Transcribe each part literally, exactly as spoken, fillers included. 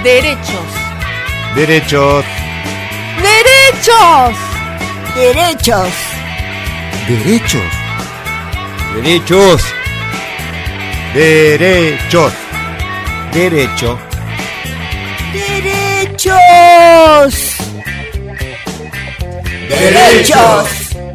Derechos. Derechos. Derechos. Derechos. Derechos. Derechos. Derechos. Derecho. Derechos. Derechos.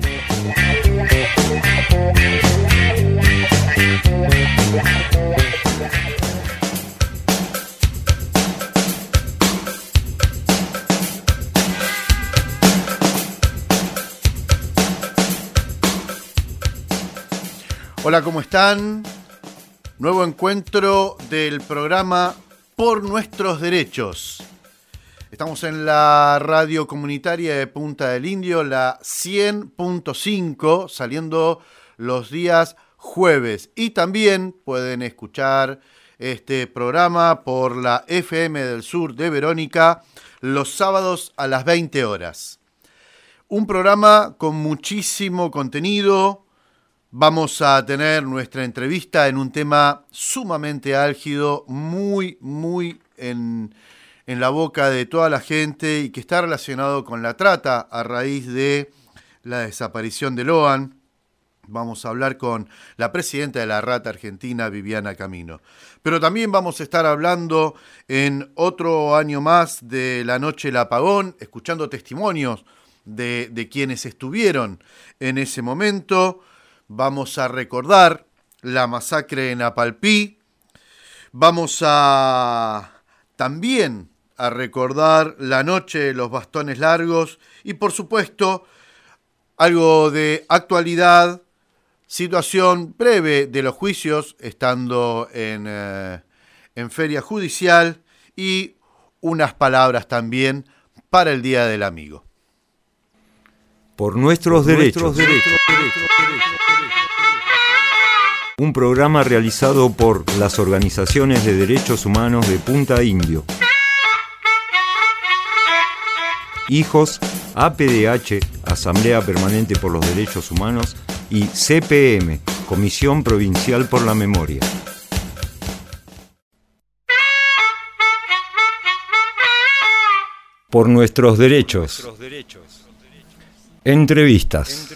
Hola, ¿cómo están? Nuevo encuentro del programa Por Nuestros Derechos. Estamos en la radio comunitaria de Punta del Indio, la cien punto cinco, saliendo los días jueves. Y también pueden escuchar este programa por la F M del Sur de Verónica los sábados a las veinte horas. Un programa con muchísimo contenido. Vamos a tener nuestra entrevista en un tema sumamente álgido, muy, muy en, en la boca de toda la gente y que está relacionado con la trata a raíz de la desaparición de Loan. Vamos a hablar con la presidenta de la Rata Argentina, Viviana Camino. Pero también vamos a estar hablando en otro año más de la Noche del Apagón, escuchando testimonios de, de quienes estuvieron en ese momento. Vamos a recordar la masacre en Apalpí. Vamos a también a recordar la noche de los bastones largos. Y por supuesto, algo de actualidad, situación breve de los juicios, estando en, eh, en feria judicial. Y unas palabras también para el Día del Amigo. Por nuestros Por derechos. nuestros derechos. Un programa realizado por las organizaciones de derechos humanos de Punta Indio. Hijos, A P D H, Asamblea Permanente por los Derechos Humanos, y C P M, Comisión Provincial por la Memoria. Por nuestros derechos. Entrevistas.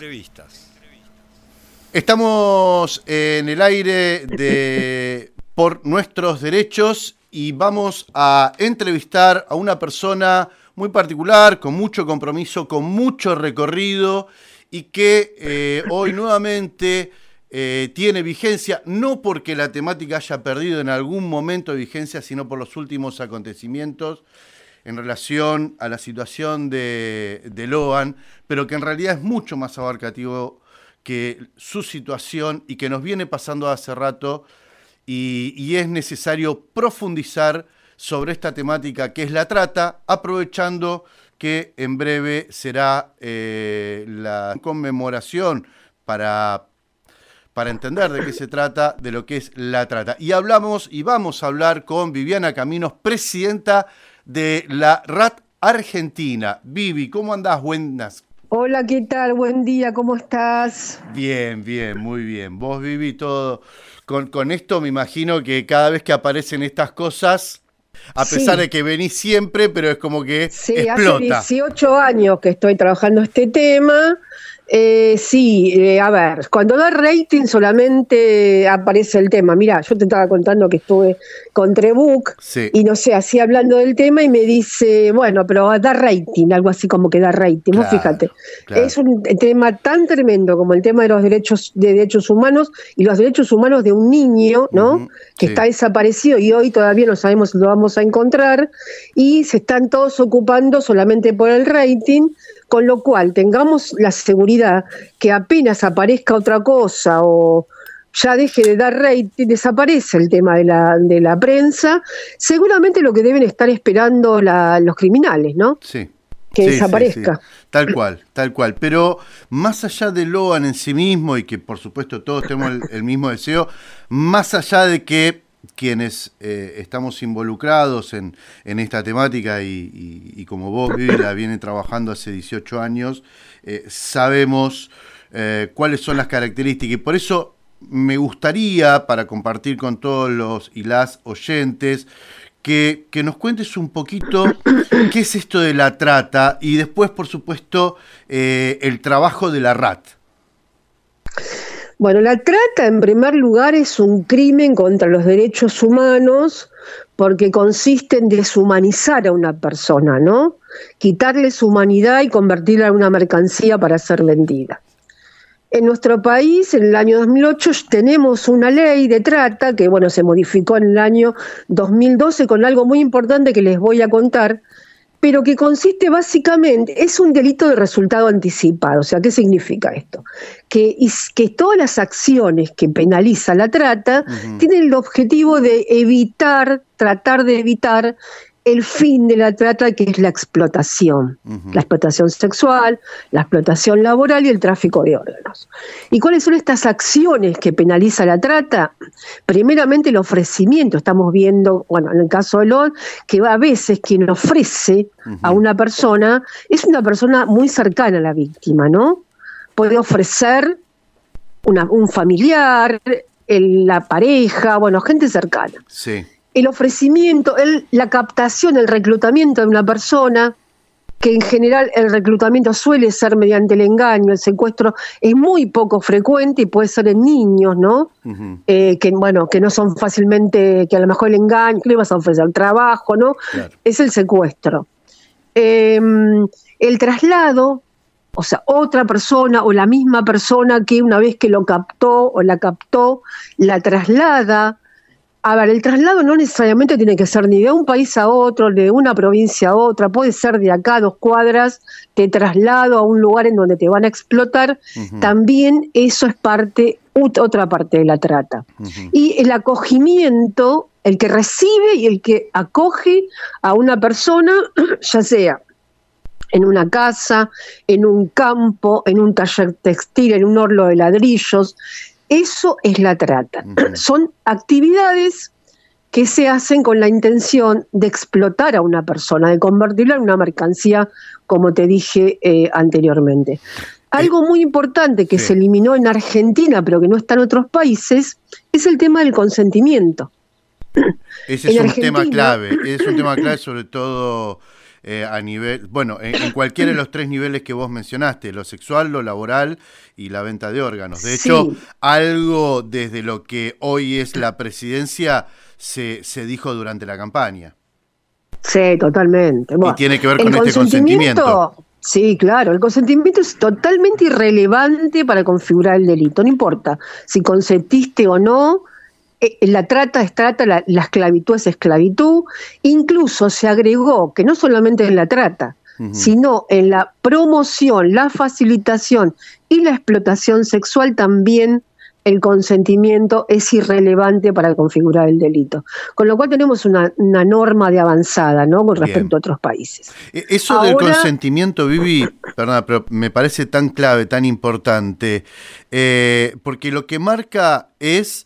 Estamos en el aire de Por Nuestros Derechos y vamos a entrevistar a una persona muy particular, con mucho compromiso, con mucho recorrido y que eh, hoy nuevamente eh, tiene vigencia, no porque la temática haya perdido en algún momento de vigencia, sino por los últimos acontecimientos en relación a la situación de, de Loan, pero que en realidad es mucho más abarcativo que su situación y que nos viene pasando hace rato y, y es necesario profundizar sobre esta temática que es la trata, aprovechando que en breve será eh, la conmemoración para, para entender de qué se trata, de lo que es la trata. Y hablamos y vamos a hablar con Viviana Caminos, presidenta de la R A T Argentina. Vivi, ¿cómo andás? Buenas. Hola, ¿qué tal? Buen día, ¿cómo estás? Bien, bien, muy bien. Vos, Vivi, todo con, con esto me imagino que cada vez que aparecen estas cosas, a pesar sí. de que venís siempre, pero es como que sí, explota. Hace dieciocho años que estoy trabajando este tema. Eh, sí, eh, a ver, cuando da rating solamente aparece el tema. Mirá, yo te estaba contando que estuve con Trebuch sí. y no sé, así hablando del tema y me dice, bueno, pero da rating, algo así como que da rating. Claro, Vos fíjate, claro. Es un tema tan tremendo como el tema de los derechos de derechos humanos y los derechos humanos de un niño, ¿no? Uh-huh, que sí. está desaparecido y hoy todavía no sabemos si lo vamos a encontrar y se están todos ocupando solamente por el rating. Con lo cual tengamos la seguridad que apenas aparezca otra cosa o ya deje de dar rating, desaparece el tema de la, de la prensa, seguramente lo que deben estar esperando la, los criminales, ¿no? Sí. Que sí, desaparezca. Sí, sí. Tal cual, tal cual. Pero más allá de Loan en sí mismo y que por supuesto todos tenemos el, el mismo deseo, más allá de que quienes eh, estamos involucrados en, en esta temática y, y, y como vos, Vivi, la viene trabajando hace dieciocho años, eh, sabemos eh, cuáles son las características y por eso me gustaría, para compartir con todos los y las oyentes, que, que nos cuentes un poquito qué es esto de la trata y después, por supuesto, eh, el trabajo de la R A T. Bueno, la trata, en primer lugar, es un crimen contra los derechos humanos porque consiste en deshumanizar a una persona, ¿no? Quitarle su humanidad y convertirla en una mercancía para ser vendida. En nuestro país, en el año dos mil ocho, tenemos una ley de trata que, bueno, se modificó en el año dos mil doce con algo muy importante que les voy a contar, pero que consiste básicamente, es un delito de resultado anticipado. O sea, ¿qué significa esto? Que, que todas las acciones que penaliza la trata uh-huh. tienen el objetivo de evitar, tratar de evitar el fin de la trata, que es la explotación, uh-huh. la explotación sexual, la explotación laboral y el tráfico de órganos. ¿Y cuáles son estas acciones que penaliza la trata? Primeramente el ofrecimiento. Estamos viendo, bueno, en el caso de Lord, que a veces quien ofrece uh-huh. a una persona es una persona muy cercana a la víctima, ¿no? Puede ofrecer una, un familiar, el, la pareja, bueno, gente cercana. Sí. El ofrecimiento, el, la captación, el reclutamiento de una persona, que en general el reclutamiento suele ser mediante el engaño, el secuestro es muy poco frecuente y puede ser en niños, ¿no? Uh-huh. Eh, que bueno, que no son fácilmente, que a lo mejor el engaño, que le vas a ofrecer trabajo, ¿no? Claro. Es el secuestro. Eh, el traslado, o sea, otra persona o la misma persona que una vez que lo captó o la captó, la traslada. A ver, el traslado no necesariamente tiene que ser ni de un país a otro, de una provincia a otra, puede ser de acá a dos cuadras, te traslado a un lugar en donde te van a explotar, uh-huh. también eso es parte, otra parte de la trata. Uh-huh. Y el acogimiento, el que recibe y el que acoge a una persona, ya sea en una casa, en un campo, en un taller textil, en un horno de ladrillos. Eso es la trata. Uh-huh. Son actividades que se hacen con la intención de explotar a una persona, de convertirla en una mercancía, como te dije eh, anteriormente. Algo muy importante que sí. se eliminó en Argentina, pero que no está en otros países, es el tema del consentimiento. Ese es un tema clave, es un tema clave sobre todo... Eh, a nivel, bueno, en, en cualquiera de los tres niveles que vos mencionaste, lo sexual, lo laboral y la venta de órganos. De sí. hecho, algo desde lo que hoy es la presidencia se, se dijo durante la campaña. Sí, totalmente. Bueno, y tiene que ver con este consentimiento. Sí, claro, el consentimiento es totalmente irrelevante para configurar el delito, no importa si consentiste o no. La trata es trata, la, la esclavitud es esclavitud. Incluso se agregó que no solamente en la trata, uh-huh. sino en la promoción, la facilitación y la explotación sexual también el consentimiento es irrelevante para configurar el delito. Con lo cual tenemos una, una norma de avanzada, ¿no? Con respecto Bien. a otros países. Eso Ahora, del consentimiento, Vivi, perdona, pero me parece tan clave, tan importante, eh, porque lo que marca es...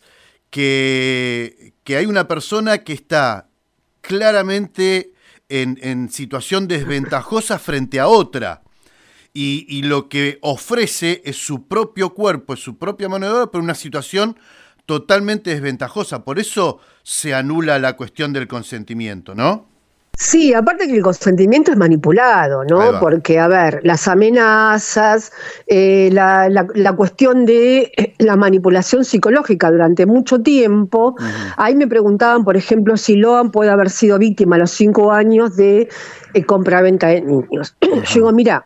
Que, que hay una persona que está claramente en, en situación desventajosa frente a otra y, y lo que ofrece es su propio cuerpo, es su propia mano de obra, pero una situación totalmente desventajosa. Por eso se anula la cuestión del consentimiento, ¿no? Sí, aparte que el consentimiento es manipulado, ¿no? Porque, a ver, las amenazas, eh, la, la, la cuestión de la manipulación psicológica durante mucho tiempo, uh-huh. ahí me preguntaban, por ejemplo, si Loan puede haber sido víctima a los cinco años de eh, compraventa de niños. Uh-huh. Yo digo, mira,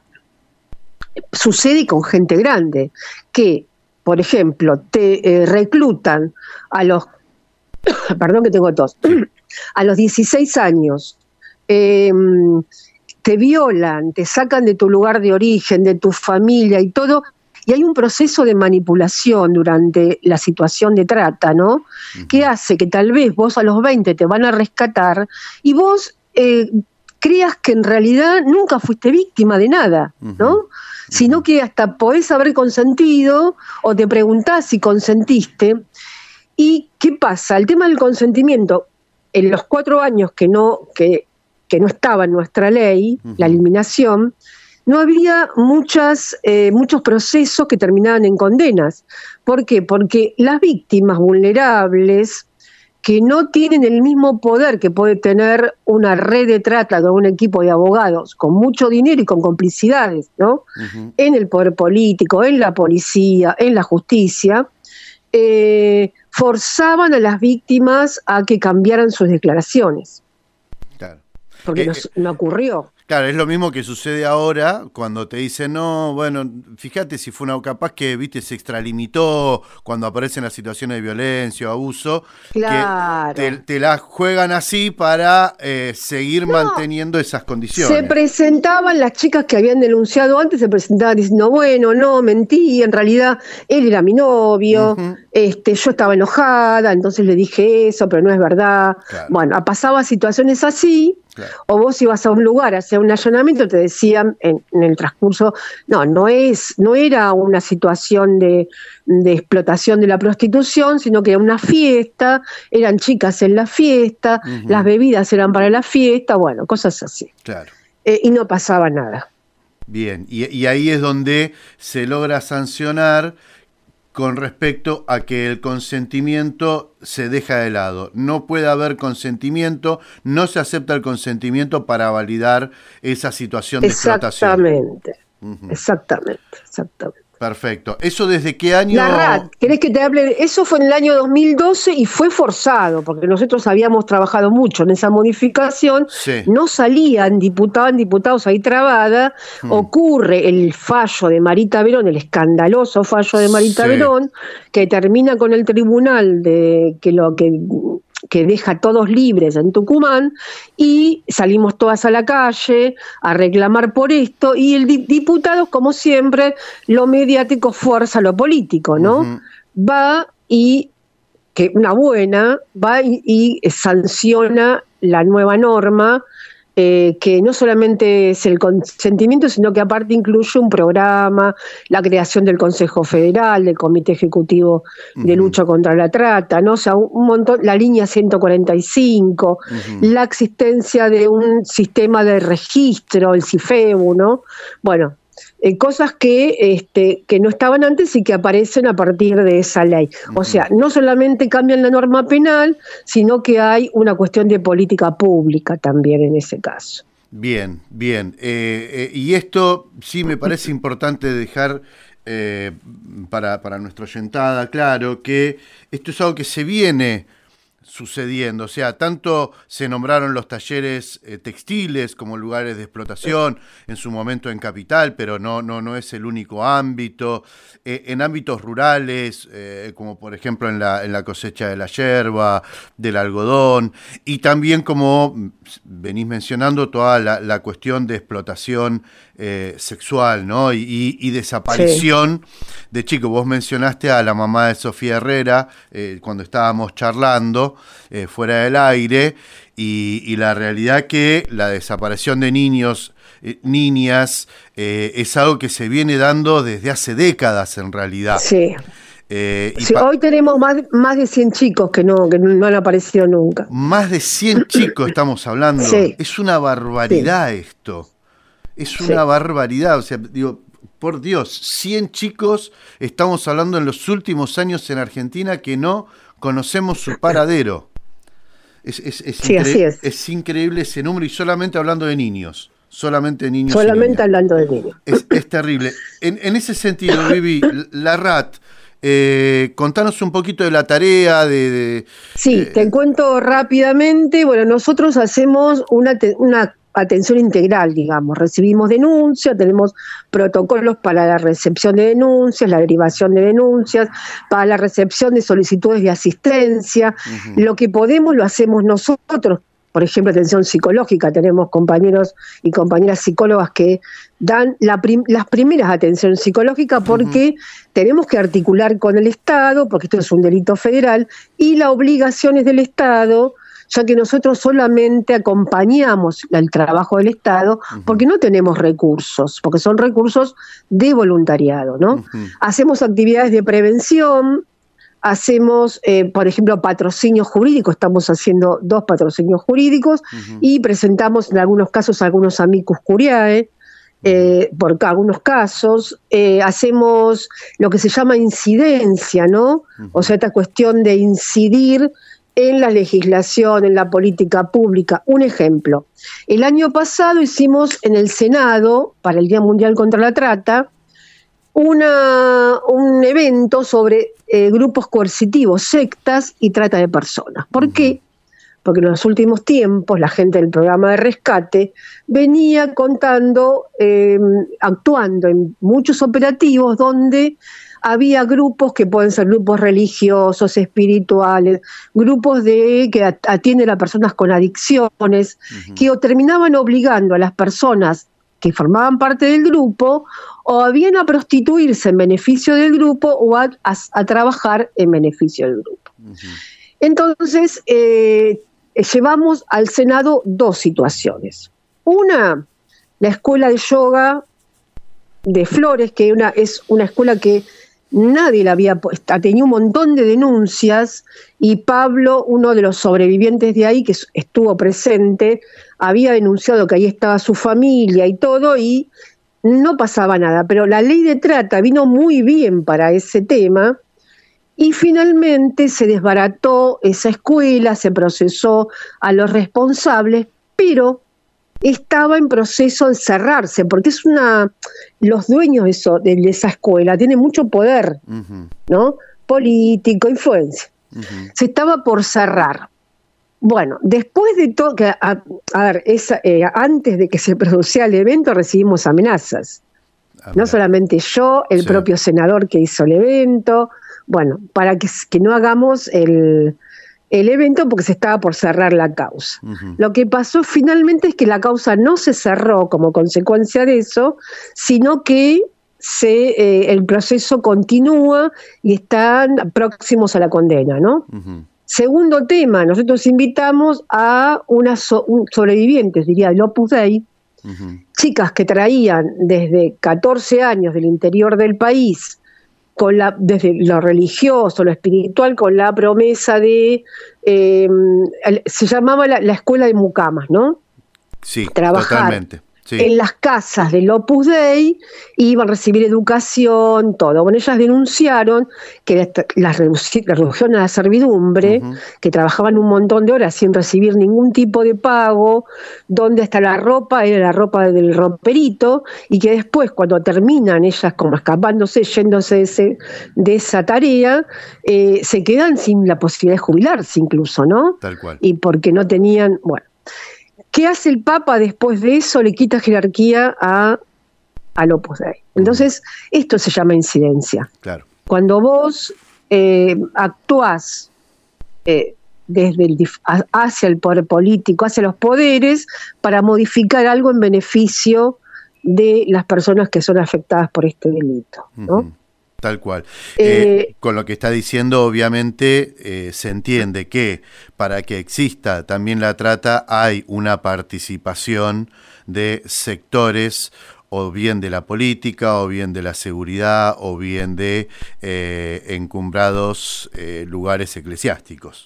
sucede con gente grande, que, por ejemplo, te eh, reclutan a los, perdón que tengo tos, a los dieciséis años, Eh, te violan, te sacan de tu lugar de origen, de tu familia y todo, y hay un proceso de manipulación durante la situación de trata, ¿no? Uh-huh. Que hace que tal vez vos a los veinte te van a rescatar y vos eh, creas que en realidad nunca fuiste víctima de nada, ¿no? Uh-huh. Sino que hasta podés haber consentido o te preguntás si consentiste. ¿Y qué pasa? El tema del consentimiento, en los cuatro años que no... que que no estaba en nuestra ley, uh-huh. la eliminación, no había muchas, eh, muchos procesos que terminaban en condenas. ¿Por qué? Porque las víctimas vulnerables que no tienen el mismo poder que puede tener una red de trata de un equipo de abogados con mucho dinero y con complicidades, ¿no? Uh-huh. En el poder político, en la policía, en la justicia, eh, forzaban a las víctimas a que cambiaran sus declaraciones. Claro. Porque eh, no, no ocurrió. Claro, es lo mismo que sucede ahora cuando te dicen, no, bueno, fíjate si fue una, capaz que, viste, se extralimitó cuando aparecen las situaciones de violencia o abuso, claro. que te, te la juegan así para eh, seguir no, manteniendo esas condiciones. Se presentaban las chicas que habían denunciado antes, se presentaban diciendo, bueno, no, mentí, en realidad él era mi novio, uh-huh. este, yo estaba enojada, entonces le dije eso, pero no es verdad. Claro. Bueno, pasaba situaciones así. Claro. O vos ibas a un lugar a hacer un allanamiento, te decían en, en el transcurso, no, no es, no era una situación de, de explotación de la prostitución, sino que era una fiesta, eran chicas en la fiesta, uh-huh. las bebidas eran para la fiesta, bueno, cosas así. Claro. Eh, y no pasaba nada. Bien, y, y ahí es donde se logra sancionar con respecto a que el consentimiento se deja de lado. No puede haber consentimiento, no se acepta el consentimiento para validar esa situación de explotación. Exactamente, uh-huh. exactamente, exactamente. Perfecto. ¿Eso desde qué año? La R A T, ¿querés que te hable? Eso fue en el año dos mil doce y fue forzado, porque nosotros habíamos trabajado mucho en esa modificación, sí. no salían diputados, diputados ahí trabada, hmm. ocurre el fallo de Marita Verón, el escandaloso fallo de Marita sí. Verón, que termina con el tribunal de que lo que... que deja a todos libres en Tucumán, y salimos todas a la calle a reclamar por esto, y el di- diputado, como siempre, lo mediático fuerza lo político, ¿no? Uh-huh. Va y, que una buena, va y, y sanciona la nueva norma, Eh, que no solamente es el consentimiento, sino que aparte incluye un programa, la creación del Consejo Federal, del Comité Ejecutivo uh-huh. de Lucha contra la Trata, ¿no? O sea, un, un montón, la línea ciento cuarenta y cinco, uh-huh. la existencia de un sistema de registro, el CIFEBU, ¿no? Bueno, eh, cosas que, este, que no estaban antes y que aparecen a partir de esa ley. Uh-huh. O sea, no solamente cambian la norma penal, sino que hay una cuestión de política pública también en ese caso. Bien, bien. Eh, eh, y esto sí me parece importante dejar eh, para, para nuestra oyentada claro que esto es algo que se viene sucediendo, o sea, tanto se nombraron los talleres eh, textiles como lugares de explotación en su momento en Capital, pero no, no, no es el único ámbito, eh, en ámbitos rurales, eh, como por ejemplo en la, en la cosecha de la yerba, del algodón, y también como venís mencionando toda la, la cuestión de explotación eh, sexual, ¿no? Y, y, y desaparición sí. de chicos. Vos mencionaste a la mamá de Sofía Herrera eh, cuando estábamos charlando eh, fuera del aire, y, y la realidad que la desaparición de niños, eh, niñas, eh, es algo que se viene dando desde hace décadas en realidad. Sí. Eh, y sí, pa- hoy tenemos más, más de cien chicos que no, que no han aparecido nunca. Más de cien chicos estamos hablando. Sí. Es una barbaridad sí. esto. Es una sí. barbaridad. O sea, digo, por Dios, cien chicos estamos hablando en los últimos años en Argentina que no conocemos su paradero. Es, es, es, sí, incre- así es. es increíble ese número, y solamente hablando de niños. Solamente niños. Solamente hablando de niños. Es, es terrible. En, en ese sentido, Vivi, la R A T, eh, contanos un poquito de la tarea de... de sí, eh, te cuento rápidamente. Bueno, nosotros hacemos una, te- una atención integral, digamos. Recibimos denuncias, tenemos protocolos para la recepción de denuncias, la derivación de denuncias, para la recepción de solicitudes de asistencia. Uh-huh. Lo que podemos lo hacemos nosotros. Por ejemplo, atención psicológica, tenemos compañeros y compañeras psicólogas que dan la prim- las primeras atenciones psicológicas porque uh-huh. tenemos que articular con el Estado, porque esto es un delito federal, y las obligaciones del Estado, ya que nosotros solamente acompañamos el trabajo del Estado uh-huh. porque no tenemos recursos, porque son recursos de voluntariado, ¿no? Uh-huh. Hacemos actividades de prevención. Hacemos, eh, por ejemplo, patrocinio jurídico, estamos haciendo dos patrocinios jurídicos uh-huh. y presentamos en algunos casos algunos amicus curiae, eh, por algunos casos. Eh, hacemos lo que se llama incidencia, ¿no? Uh-huh. O sea, esta cuestión de incidir en la legislación, en la política pública. Un ejemplo, el año pasado hicimos en el Senado, para el Día Mundial contra la Trata, una, un evento sobre eh, grupos coercitivos, sectas y trata de personas. ¿Por uh-huh. qué? Porque en los últimos tiempos la gente del programa de rescate venía contando, eh, actuando en muchos operativos donde había grupos que pueden ser grupos religiosos, espirituales, grupos de que atienden a personas con adicciones, uh-huh. que o terminaban obligando a las personas que formaban parte del grupo o bien a prostituirse en beneficio del grupo o a, a, a trabajar en beneficio del grupo. Uh-huh. Entonces, eh, llevamos al Senado dos situaciones. Una, la escuela de yoga de Flores, que una, es una escuela que nadie la había puesto, tenía un montón de denuncias y Pablo, uno de los sobrevivientes de ahí que estuvo presente, había denunciado que ahí estaba su familia y todo y no pasaba nada, pero la ley de trata vino muy bien para ese tema y finalmente se desbarató esa escuela, se procesó a los responsables, pero estaba en proceso de cerrarse, porque es una, los dueños de, eso, de, de esa escuela tienen mucho poder, uh-huh. ¿no? Político, influencia. Uh-huh. Se estaba por cerrar. Bueno, después de todo, que a, a ver, esa, eh, antes de que se produciera el evento recibimos amenazas. Ah, no solamente yo, el sí. propio senador que hizo el evento, bueno, para que, que no hagamos el... el evento porque se estaba por cerrar la causa. Uh-huh. Lo que pasó finalmente es que la causa no se cerró como consecuencia de eso, sino que se, eh, el proceso continúa y están próximos a la condena, ¿no? Uh-huh. Segundo tema, nosotros invitamos a unas so, un, sobrevivientes, diría, del Opus Dei, uh-huh. chicas que traían desde catorce años del interior del país, con la, desde lo religioso, lo espiritual, con la promesa de, eh, se llamaba la, la escuela de mucamas, ¿no? Sí, trabajar totalmente. Sí. En las casas del Opus Dei, iban a recibir educación, todo. Bueno, ellas denunciaron que las redujeron a la servidumbre, uh-huh. que trabajaban un montón de horas sin recibir ningún tipo de pago, donde hasta la ropa era la ropa del roperito, y que después, cuando terminan ellas como escapándose, yéndose de, ese, de esa tarea, eh, se quedan sin la posibilidad de jubilarse incluso, ¿no? Tal cual. Y porque no tenían, bueno... ¿Qué hace el Papa después de eso? Le quita jerarquía a, al Opus Dei. Entonces, esto se llama incidencia. Claro. Cuando vos eh, actuás eh, desde el, hacia el poder político, hacia los poderes, para modificar algo en beneficio de las personas que son afectadas por este delito, ¿no? Uh-huh. Tal cual. Eh, eh, con lo que está diciendo, obviamente, eh, se entiende que para que exista también la trata hay una participación de sectores o bien de la política, o bien de la seguridad, o bien de eh, encumbrados eh, lugares eclesiásticos.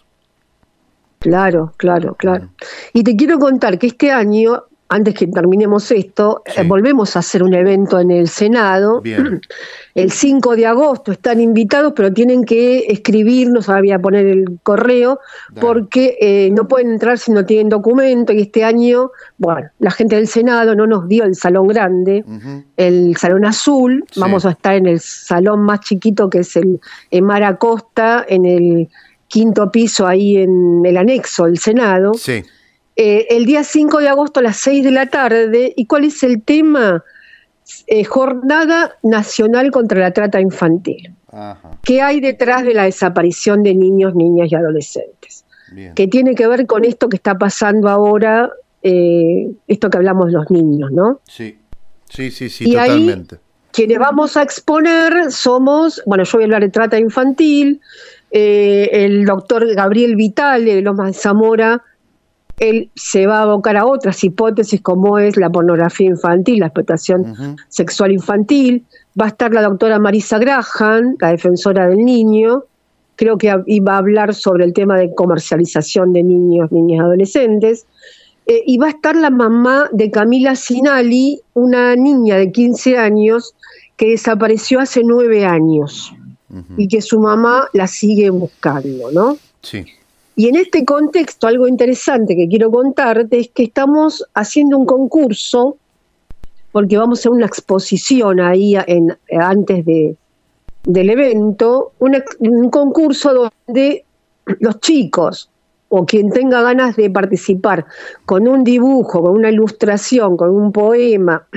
Claro, claro, claro. Mm. Y te quiero contar que este año, antes que terminemos esto, sí. eh, volvemos a hacer un evento en el Senado. Bien. El cinco de agosto están invitados, pero tienen que escribirnos, ahora voy a poner el correo, Dale. porque eh, no pueden entrar si no tienen documento, y este año, bueno, la gente del Senado no nos dio el salón grande, uh-huh. el salón azul, sí. vamos a estar en el salón más chiquito, que es el Mar Acosta, en el quinto piso, ahí en el anexo del Senado. Sí. Eh, el día cinco de agosto a las seis de la tarde. ¿Y cuál es el tema? Eh, Jornada Nacional contra la Trata Infantil. Ajá. ¿Qué hay detrás de la desaparición de niños, niñas y adolescentes? Bien. Que tiene que ver con esto que está pasando ahora, eh, esto que hablamos los niños, ¿no? Sí, sí, sí, sí, y totalmente. Ahí, quienes vamos a exponer somos, bueno, yo voy a hablar de trata infantil, eh, el doctor Gabriel Vitale de Lomas de Zamora. Él se va a abocar a otras hipótesis como es la pornografía infantil, la explotación uh-huh. sexual infantil. Va a estar la doctora Marisa Graham, la defensora del niño. Creo que iba a hablar sobre el tema de comercialización de niños, niñas y adolescentes. Eh, y va a estar la mamá de Camila Sinali, una niña de quince años que desapareció hace nueve años uh-huh. y que su mamá la sigue buscando, ¿no? Sí. Y en este contexto, algo interesante que quiero contarte es que estamos haciendo un concurso, porque vamos a hacer una exposición ahí en, antes de, del evento, una, un concurso donde los chicos o quien tenga ganas de participar con un dibujo, con una ilustración, con un poema,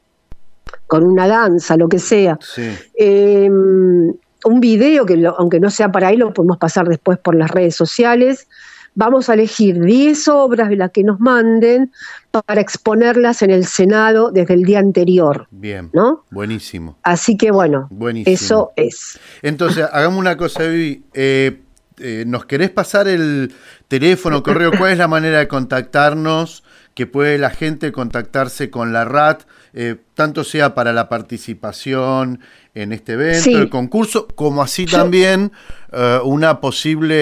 con una danza, lo que sea, Sí. eh, un video que lo, aunque no sea para ahí, lo podemos pasar después por las redes sociales. Vamos a elegir diez obras de las que nos manden para exponerlas en el Senado desde el día anterior. Bien, ¿no? Buenísimo. Así que bueno, Buenísimo. eso es. Entonces, hagamos una cosa, Vivi. Eh, eh, ¿Nos querés pasar el teléfono, correo? ¿Cuál es la manera de contactarnos? Que puede la gente contactarse con la R A T, eh, tanto sea para la participación en este evento, Sí. el concurso, como así Yo- también eh, una posible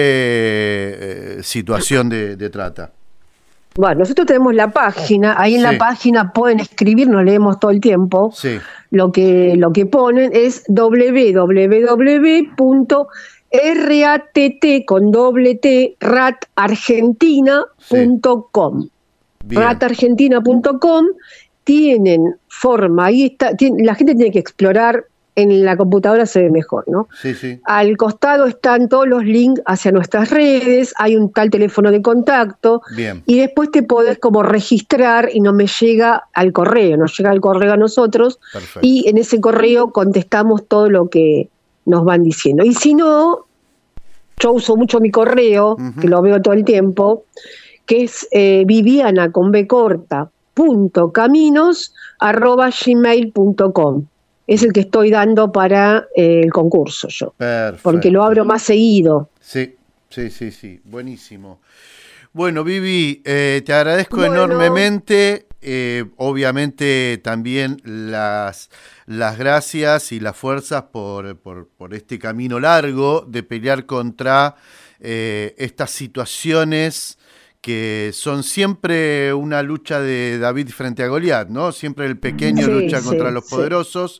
eh, situación de, de trata. Bueno, nosotros tenemos la página, ahí en Sí. la página pueden escribir, nos leemos todo el tiempo. Sí, Lo que, lo que ponen es doble u doble u doble u punto ratt con doble T, ratargentina punto com. bien. ratargentina punto com tienen forma, ahí está, tiene- la gente tiene que explorar, en la computadora se ve mejor, ¿no? Sí, sí. Al costado están todos los links hacia nuestras redes, hay un tal teléfono de contacto, Bien. y después te podés como registrar y no me llega al correo, nos llega al correo a nosotros, Perfecto. y en ese correo contestamos todo lo que nos van diciendo. Y si no, yo uso mucho mi correo, Ujú. que lo veo todo el tiempo, que es eh, viviana con B corta, punto caminos, arroba gmail punto com. Es el que estoy dando para eh, el concurso yo, Perfecto. porque lo abro más seguido. Sí, sí, sí, sí. Buenísimo. Bueno, Vivi, eh, te agradezco Bueno. enormemente. Eh, obviamente también las, las gracias y las fuerzas por, por, por este camino largo de pelear contra eh, estas situaciones que son siempre una lucha de David frente a Goliat, ¿no? Siempre el pequeño Sí, lucha sí, contra los sí. poderosos.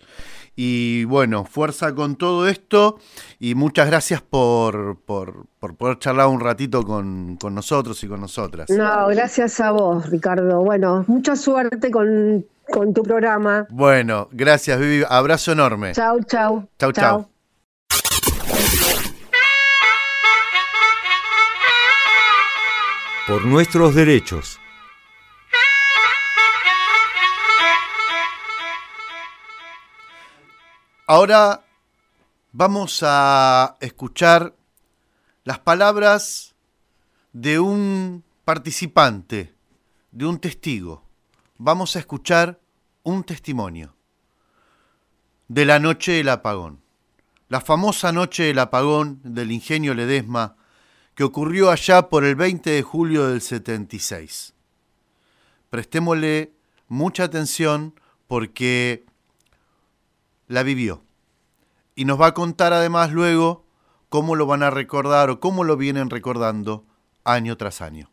Y bueno, fuerza con todo esto y muchas gracias por, por, por poder charlar un ratito con, con nosotros y con nosotras. No, gracias a vos, Ricardo. Bueno, mucha suerte con, con tu programa. Bueno, gracias, Vivi. Abrazo enorme. Chau, chau. Chau, chau. Por nuestros derechos. Ahora vamos a escuchar las palabras de un participante, de un testigo. Vamos a escuchar un testimonio de la noche del apagón. La famosa noche del apagón del Ingenio Ledesma que ocurrió allá por el veinte de julio del setenta y seis. Prestémosle mucha atención porque la vivió. Y nos va a contar además luego cómo lo van a recordar o cómo lo vienen recordando año tras año.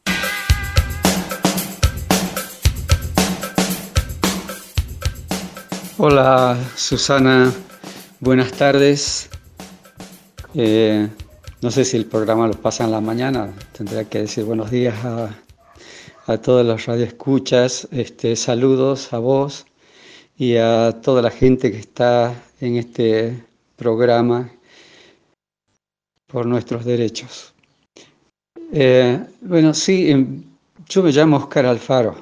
Hola Susana, buenas tardes. Eh, no sé si el programa lo pasa en la mañana, tendría que decir buenos días a, a todos los radioescuchas, este, saludos a vos y a toda la gente que está en este programa por nuestros derechos. Eh, bueno, sí, em, yo me llamo Oscar Alfaro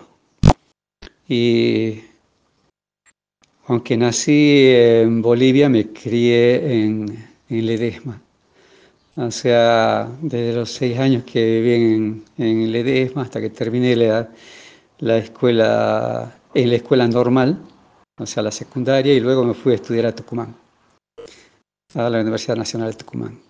y aunque nací en Bolivia, me crié en, en Ledesma. O sea, desde los seis años que viví en, en Ledesma hasta que terminé la, la escuela, en la escuela normal, o sea, la secundaria, y luego me fui a estudiar a Tucumán, a la Universidad Nacional de Tucumán.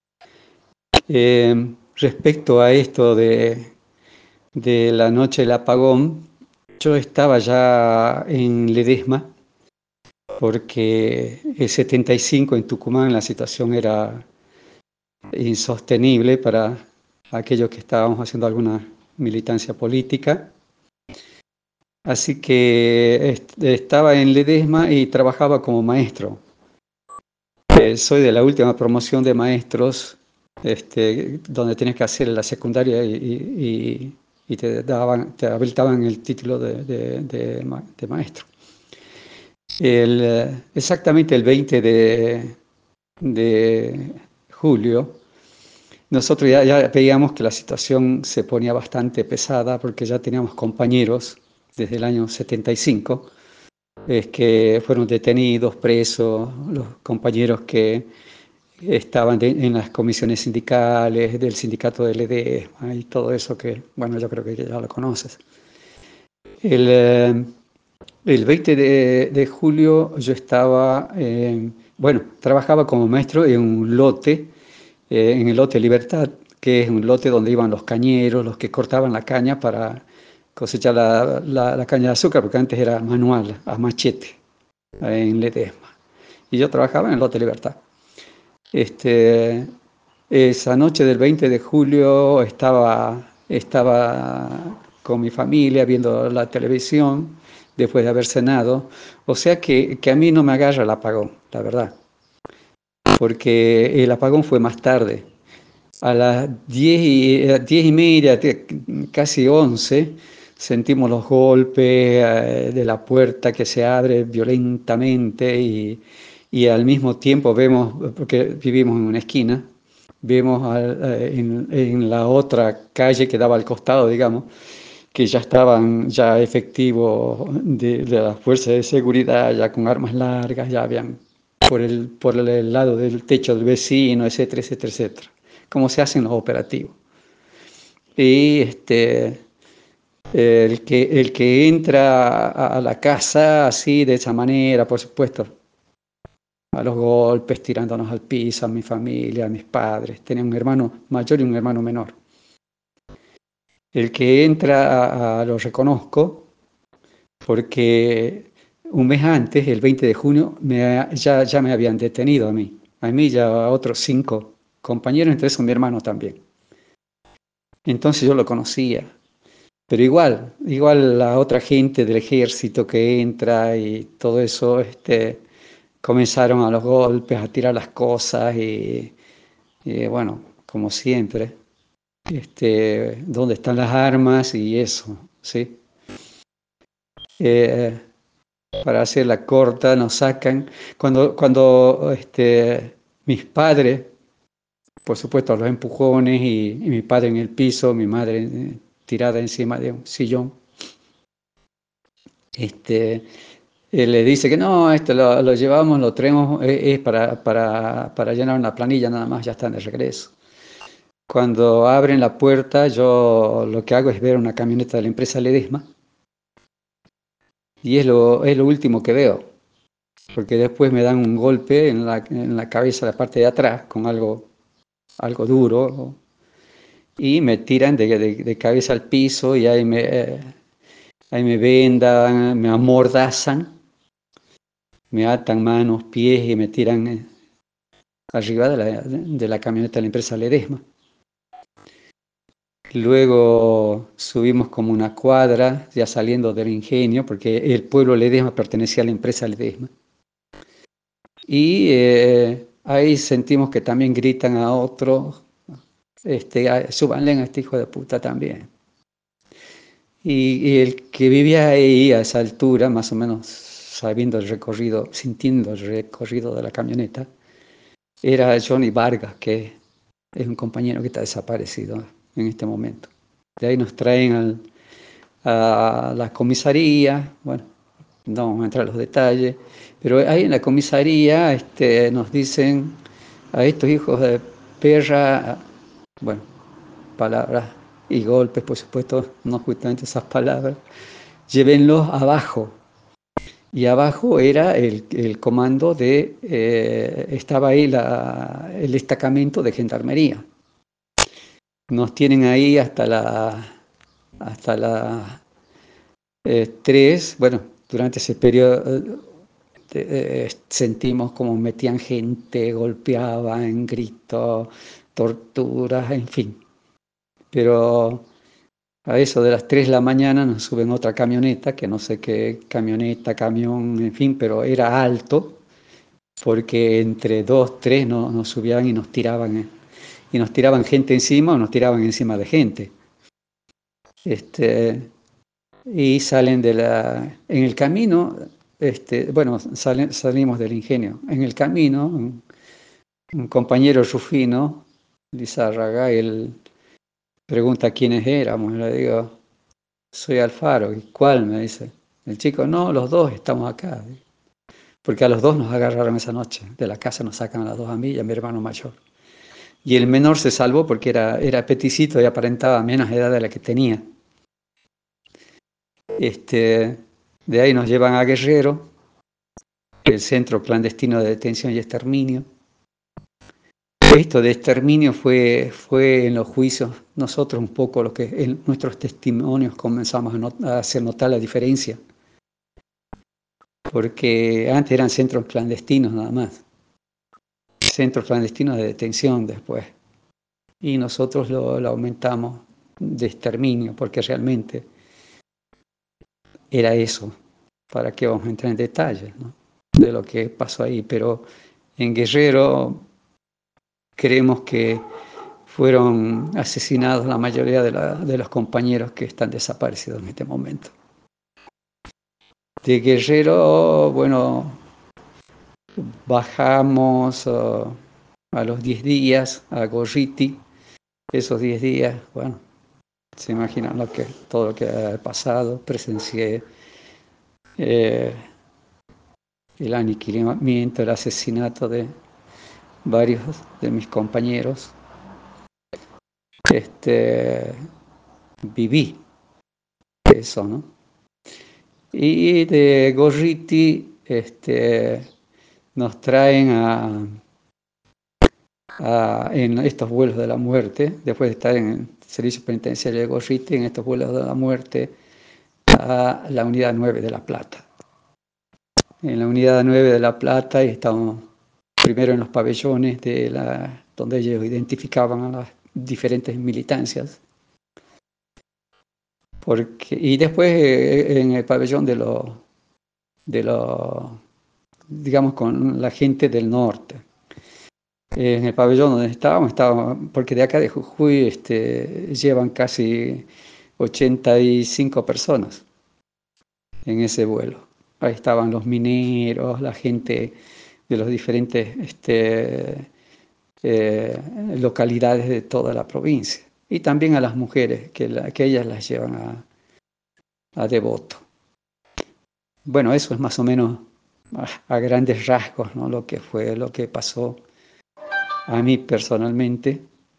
Eh, respecto a esto de, de la noche del apagón, yo estaba ya en Ledesma, porque en setenta y cinco en Tucumán la situación era insostenible para aquellos que estábamos haciendo alguna militancia política. Así que est- estaba en Ledesma y trabajaba como maestro. Eh, soy de la última promoción de maestros este, donde tenías que hacer la secundaria y, y, y te daban, te habilitaban el título de, de, de, de maestro. El, exactamente el veinte de, de julio, nosotros ya, ya veíamos que la situación se ponía bastante pesada porque ya teníamos compañeros desde el año setenta y cinco es que fueron detenidos, presos, los compañeros que estaban de, en las comisiones sindicales, del sindicato de Ledesma y todo eso que, bueno, yo creo que ya lo conoces. El, eh, el veinte de, de julio yo estaba, eh, bueno, trabajaba como maestro en un lote, eh, en el lote Libertad, que es un lote donde iban los cañeros, los que cortaban la caña para cosechar la, la, la caña de azúcar, porque antes era manual, a machete, en Ledesma. Y yo trabajaba en el lote Libertad. Este, esa noche del veinte de julio estaba, estaba con mi familia viendo la televisión después de haber cenado, o sea que, que a mí no me agarra el apagón, la verdad, porque el apagón fue más tarde. A las diez y, diez y media, casi once, sentimos los golpes eh, de la puerta que se abre violentamente y, y al mismo tiempo vemos, porque vivimos en una esquina, vemos al, eh, en, en la otra calle que daba al costado, digamos, que ya estaban ya efectivos de, de las fuerzas de seguridad, ya con armas largas, ya habían por el, por el lado del techo del vecino, etcétera, etcétera, etcétera. Cómo se hacen los operativos. Y este, el, que, el que entra a, a la casa así, de esa manera, por supuesto, a los golpes, tirándonos al piso, a mi familia, a mis padres. Tenía un hermano mayor y un hermano menor. El que entra, a, a, lo reconozco, porque un mes antes, el veinte de junio, me, ya, ya me habían detenido a mí. A mí y a otros cinco compañeros, entre esos mi hermano también. Entonces yo lo conocía. Pero igual, igual la otra gente del ejército que entra y todo eso, este, comenzaron a los golpes, a tirar las cosas y, y bueno, como siempre, este, ¿dónde están las armas? Y eso, ¿sí? Eh, para hacerla corta, nos sacan. Cuando, cuando este, mis padres, por supuesto, los empujones y, y mi padre en el piso, mi madre eh, tirada encima de un sillón, este, eh, le dice que no, esto lo, lo llevamos, lo traemos, eh, es para, para, para llenar una planilla nada más, ya está de regreso. Cuando abren la puerta, yo lo que hago es ver una camioneta de la empresa Ledesma y es lo, es lo último que veo, porque después me dan un golpe en la, en la cabeza, la parte de atrás, con algo, algo duro, y me tiran de, de, de cabeza al piso y ahí me, eh, ahí me vendan, me amordazan, me atan manos, pies y me tiran eh, arriba de la, de la camioneta de la empresa Ledesma. Luego subimos como una cuadra, ya saliendo del ingenio, porque el pueblo Ledesma pertenecía a la empresa Ledesma. Y eh, ahí sentimos que también gritan a otros, este, súbanle a este hijo de puta también. Y, y el que vivía ahí a esa altura, más o menos sabiendo el recorrido, sintiendo el recorrido de la camioneta, era Johnny Vargas, que es un compañero que está desaparecido en este momento. De ahí nos traen al, a la comisaría, bueno, no vamos a entrar en los detalles, pero ahí en la comisaría este, nos dicen a estos hijos de perra, bueno, palabras y golpes, por supuesto, no justamente esas palabras, llévenlos abajo. Y abajo era el, el comando de, eh, estaba ahí la, el destacamento de gendarmería. Nos tienen ahí hasta la, hasta la eh, tres, bueno, durante ese periodo eh, sentimos como metían gente, golpeaban, gritos, torturas, en fin. Pero a eso de las tres de la mañana nos suben otra camioneta, que no sé qué camioneta, camión, en fin, pero era alto, porque entre dos, tres nos, nos subían y nos tiraban. Eh. y nos tiraban gente encima o nos tiraban encima de gente. Este, y salen de la... En el camino, este, bueno, salen, salimos del ingenio. En el camino, un, un compañero Rufino, Lizárraga, él pregunta quiénes éramos. Le digo, soy Alfaro. ¿Y cuál? Me dice. El chico, no, los dos estamos acá. Porque a los dos nos agarraron esa noche. De la casa nos sacan a las dos, a mí y a mi hermano mayor. Y el menor se salvó porque era, era peticito y aparentaba menos edad de la que tenía. Este, de ahí nos llevan a Guerrero, el centro clandestino de detención y exterminio. Esto de exterminio fue, fue en los juicios, nosotros un poco, lo que en nuestros testimonios comenzamos a, not, a hacer notar la diferencia. Porque antes eran centros clandestinos nada más. Centros clandestinos de detención después. Y nosotros lo, lo aumentamos de exterminio, porque realmente era eso. ¿Para qué vamos a entrar en detalles, ¿no?, de lo que pasó ahí? Pero en Guerrero creemos que fueron asesinados la mayoría de, la, de los compañeros que están desaparecidos en este momento. De Guerrero, bueno, bajamos uh, a los diez días a Gorriti. Esos diez días, bueno, se imaginan lo que, todo lo que ha pasado. Presencié eh, el aniquilamiento, el asesinato de varios de mis compañeros. Este, viví eso, ¿no? Y de Gorriti este, nos traen a, a, en estos vuelos de la muerte, después de estar en el servicio penitenciario de Gorriti, en estos vuelos de la muerte, a la unidad nueve de La Plata. En la unidad nueve de La Plata, y estamos primero en los pabellones de la, donde ellos identificaban a las diferentes militancias. Porque, y después eh, en el pabellón de los, de los, digamos, con la gente del norte. Eh, en el pabellón donde estábamos, estábamos, porque de acá de Jujuy este, llevan casi ochenta y cinco personas en ese vuelo. Ahí estaban los mineros, la gente de las diferentes este, eh, localidades de toda la provincia. Y también a las mujeres, que, la, que ellas las llevan a, a Devoto. Bueno, eso es más o menos a, a grandes rasgos, ¿no?, lo que fue, lo que pasó a mí personalmente.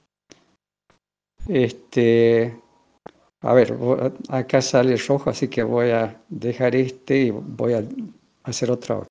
Este, a ver, acá sale rojo, así que voy a dejar este y voy a hacer otra.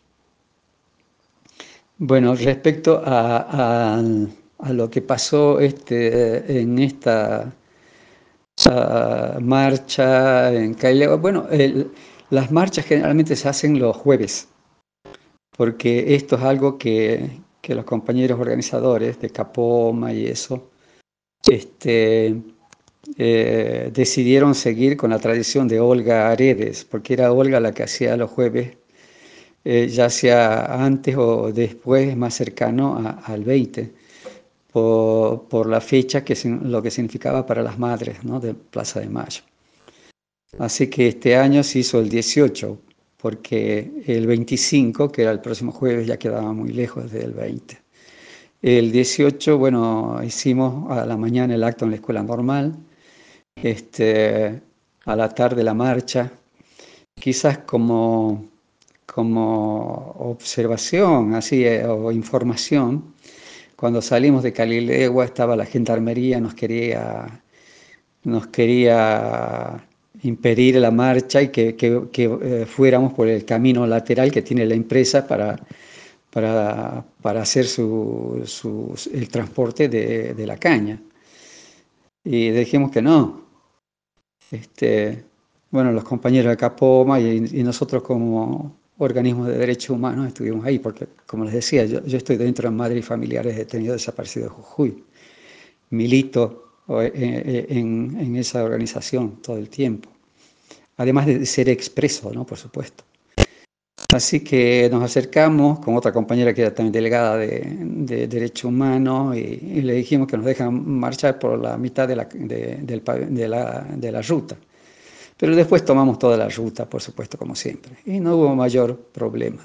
Bueno, respecto a, a, a lo que pasó este, en esta uh, marcha en Cailagua, bueno, el, las marchas generalmente se hacen los jueves, porque esto es algo que, que los compañeros organizadores de Capoma y eso este, eh, decidieron seguir con la tradición de Olga Aredes, porque era Olga la que hacía los jueves, eh, ya sea antes o después, más cercano a, al veinte, por, por la fecha, que lo que significaba para las madres, ¿no?, de Plaza de Mayo. Así que este año se hizo el dieciocho, porque el veinticinco, que era el próximo jueves, ya quedaba muy lejos del veinte. El dieciocho, bueno, hicimos a la mañana el acto en la escuela normal, este, a la tarde la marcha, quizás como, como observación así, o información. Cuando salimos de Calilegua estaba la gendarmería, nos quería, nos quería impedir la marcha y que, que, que eh, fuéramos por el camino lateral que tiene la empresa para, para, para hacer su, su, el transporte de, de la caña. Y dijimos que no. Este, bueno, los compañeros de Capoma y, y nosotros como organismos de derechos humanos estuvimos ahí, porque, como les decía, yo, yo estoy dentro de Madres y Familiares de Detenidos Desaparecidos de Jujuy. Milito en, en, en esa organización todo el tiempo, además de ser expreso, ¿no?, por supuesto. Así que nos acercamos con otra compañera que era también delegada de, de Derechos Humanos y, y le dijimos que nos dejan marchar por la mitad de la, de, del, de, la, de la ruta. Pero después tomamos toda la ruta, por supuesto, como siempre, y no hubo mayor problema.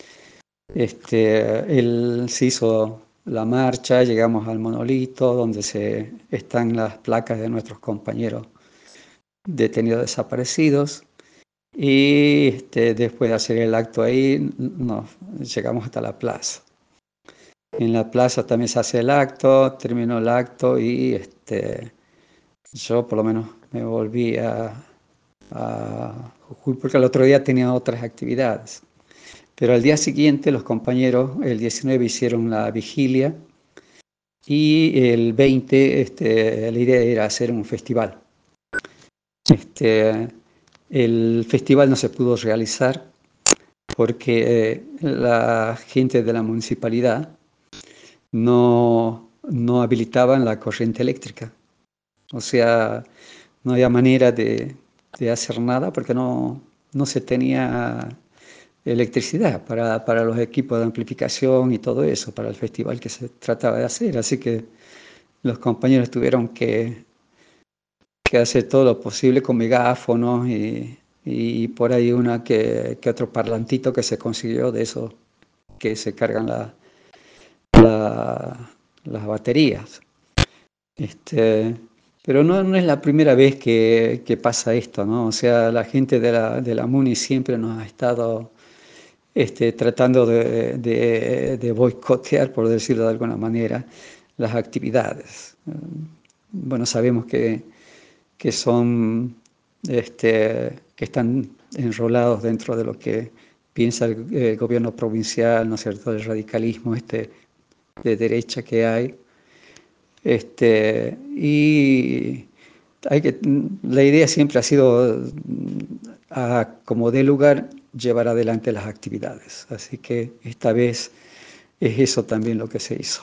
Este, él se hizo la marcha, llegamos al monolito donde se, están las placas de nuestros compañeros detenidos desaparecidos. Y este, después de hacer el acto ahí, nos llegamos hasta la plaza. En la plaza también se hace el acto, terminó el acto y este, yo por lo menos me volví a, a Jujuy porque el otro día tenía otras actividades. Pero al día siguiente los compañeros, el diecinueve hicieron la vigilia y el veinte este, la idea era hacer un festival. Este, El festival no se pudo realizar porque eh, la gente de la municipalidad no, no habilitaban la corriente eléctrica. O sea, no había manera de, de hacer nada porque no, no se tenía electricidad para, para los equipos de amplificación y todo eso, para el festival que se trataba de hacer. Así que los compañeros tuvieron que... que hacer todo lo posible con megáfonos y, y por ahí una que, que otro parlantito que se consiguió de esos que se cargan la, la, las baterías. Este, pero no, no es la primera vez que, que pasa esto, ¿no? O sea, la gente de la, de la MUNI siempre nos ha estado este, tratando de, de, de boicotear, por decirlo de alguna manera, las actividades. Bueno, sabemos que que son, este, que están enrolados dentro de lo que piensa el, el gobierno provincial, ¿no es cierto?, el radicalismo este de derecha que hay. Este, y hay que, la idea siempre ha sido, a, como dé lugar, llevar adelante las actividades. Así que esta vez es eso también lo que se hizo.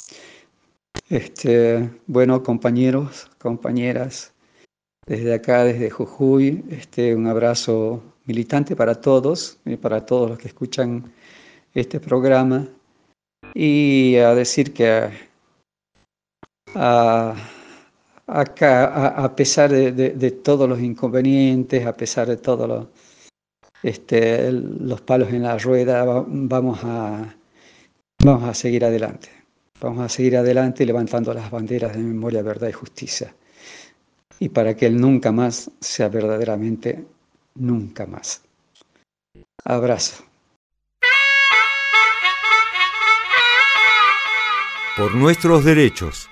Este, bueno, compañeros, compañeras, desde acá, desde Jujuy, este, un abrazo militante para todos y para todos los que escuchan este programa. Y a decir que a, acá, a, a pesar de, de, de todos los inconvenientes, a pesar de todos los, este, los palos en la rueda, vamos a, vamos a seguir adelante. Vamos a seguir adelante levantando las banderas de memoria, verdad y justicia. Y para que él nunca más sea verdaderamente nunca más. Abrazo. Por nuestros derechos.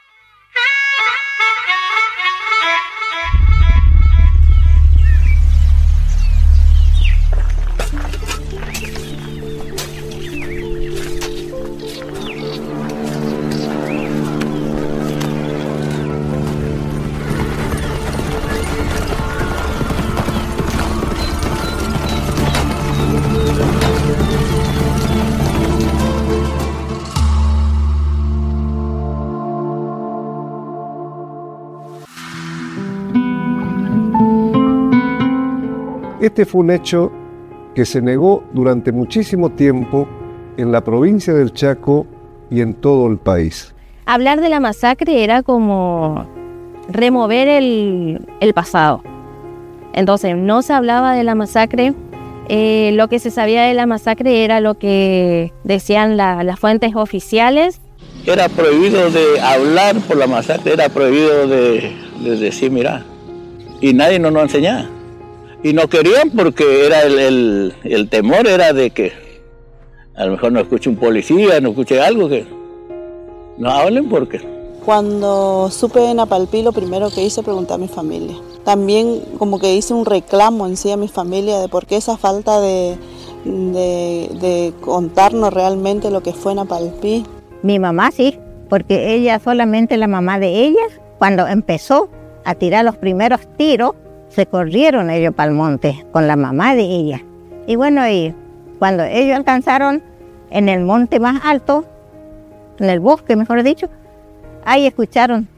Este fue un hecho que se negó durante muchísimo tiempo en la provincia del Chaco y en todo el país. Hablar de la masacre era como remover el, el pasado. Entonces no se hablaba de la masacre, eh, lo que se sabía de la masacre era lo que decían la, las fuentes oficiales. Era prohibido de hablar por la masacre, era prohibido de, de decir, mira, y nadie nos lo enseñaba. Y no querían porque era el, el, el temor era de que a lo mejor no escuche un policía, no escuche algo, que no hablen porque... Cuando supe de Napalpí, lo primero que hice preguntar a mi familia. También como que hice un reclamo en sí a mi familia de por qué esa falta de, de, de contarnos realmente lo que fue Napalpí. Mi mamá sí, porque ella, solamente la mamá de ella, cuando empezó a tirar los primeros tiros, se corrieron ellos para el monte con la mamá de ella. Y bueno, y cuando ellos alcanzaron en el monte más alto, en el bosque mejor dicho, ahí escucharon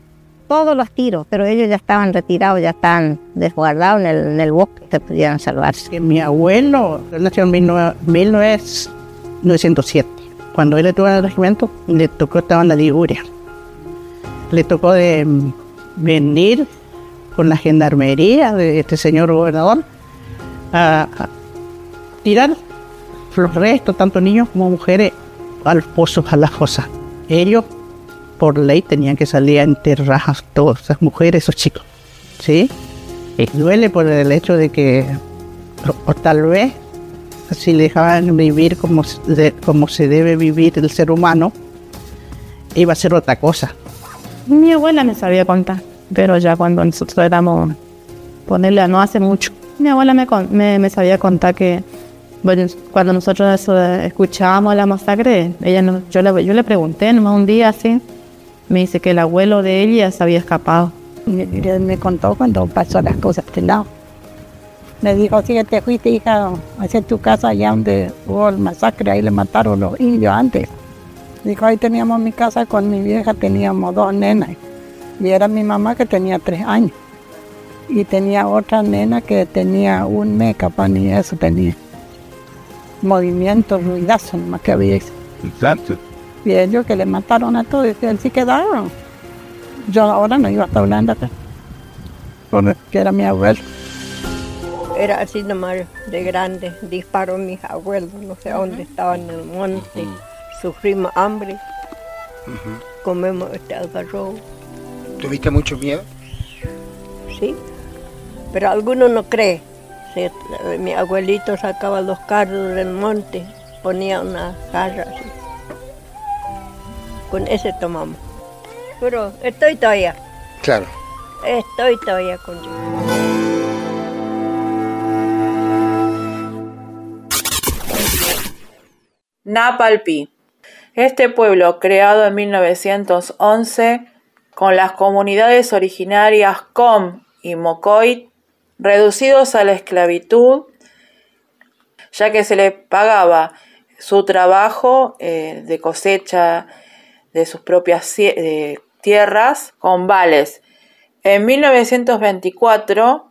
todos los tiros, pero ellos ya estaban retirados, ya estaban desguardados en el, en el bosque, que podían salvarse. Que mi abuelo nació en mil novecientos siete. Cuando él estuvo en el regimiento, le tocó, estaba en la Liguria. Le tocó de venir con la gendarmería de este señor gobernador a, a tirar los restos, tanto niños como mujeres, a los pozos, a las fosas. Ellos, por ley, tenían que salir a enterrar a todas esas mujeres, esos chicos, ¿sí? Y duele por el hecho de que, o, o tal vez, si le dejaban vivir como, de, como se debe vivir el ser humano, iba a ser otra cosa. Mi abuela me sabía contar, pero ya cuando nosotros éramos, ponerle no hace mucho, mi abuela me, me, me sabía contar que, bueno, cuando nosotros eso, escuchábamos la masacre, ella no, yo, le, yo le pregunté nomás un día así, me dice que el abuelo de ella se había escapado. Me, me contó cuando pasó las cosas de este lado. Me dijo, sí, te fuiste, hija, hacia tu casa allá donde hubo el masacre, ahí le mataron los indios antes. Dijo, ahí teníamos mi casa con mi vieja, teníamos dos nenas. Y era mi mamá que tenía tres años. Y tenía otra nena que tenía un mes, capaz ni eso tenía. Movimiento, ruidazo, nomás que había. Exacto. Y ellos que le mataron a todos, y él sí quedaron. Yo ahora no iba a estar hablando acá. Que era mi abuelo. Era así nomás de grande, disparó mis abuelos, no sé dónde estaban en el monte. Uh-huh. Sufrimos hambre, uh-huh. Comemos este algarrobo. ¿Tuviste mucho miedo? Sí, pero algunos no creen. Sí, mi abuelito sacaba los carros del monte, ponía una jarra así. Con ese tomamos. Pero estoy todavía. Claro. Estoy todavía con yo. Napalpí. Este pueblo, creado en mil novecientos once, con las comunidades originarias Com y Mocoit, reducidos a la esclavitud, ya que se les pagaba su trabajo eh, de cosecha de sus propias eh, tierras con vales. En mil novecientos veinticuatro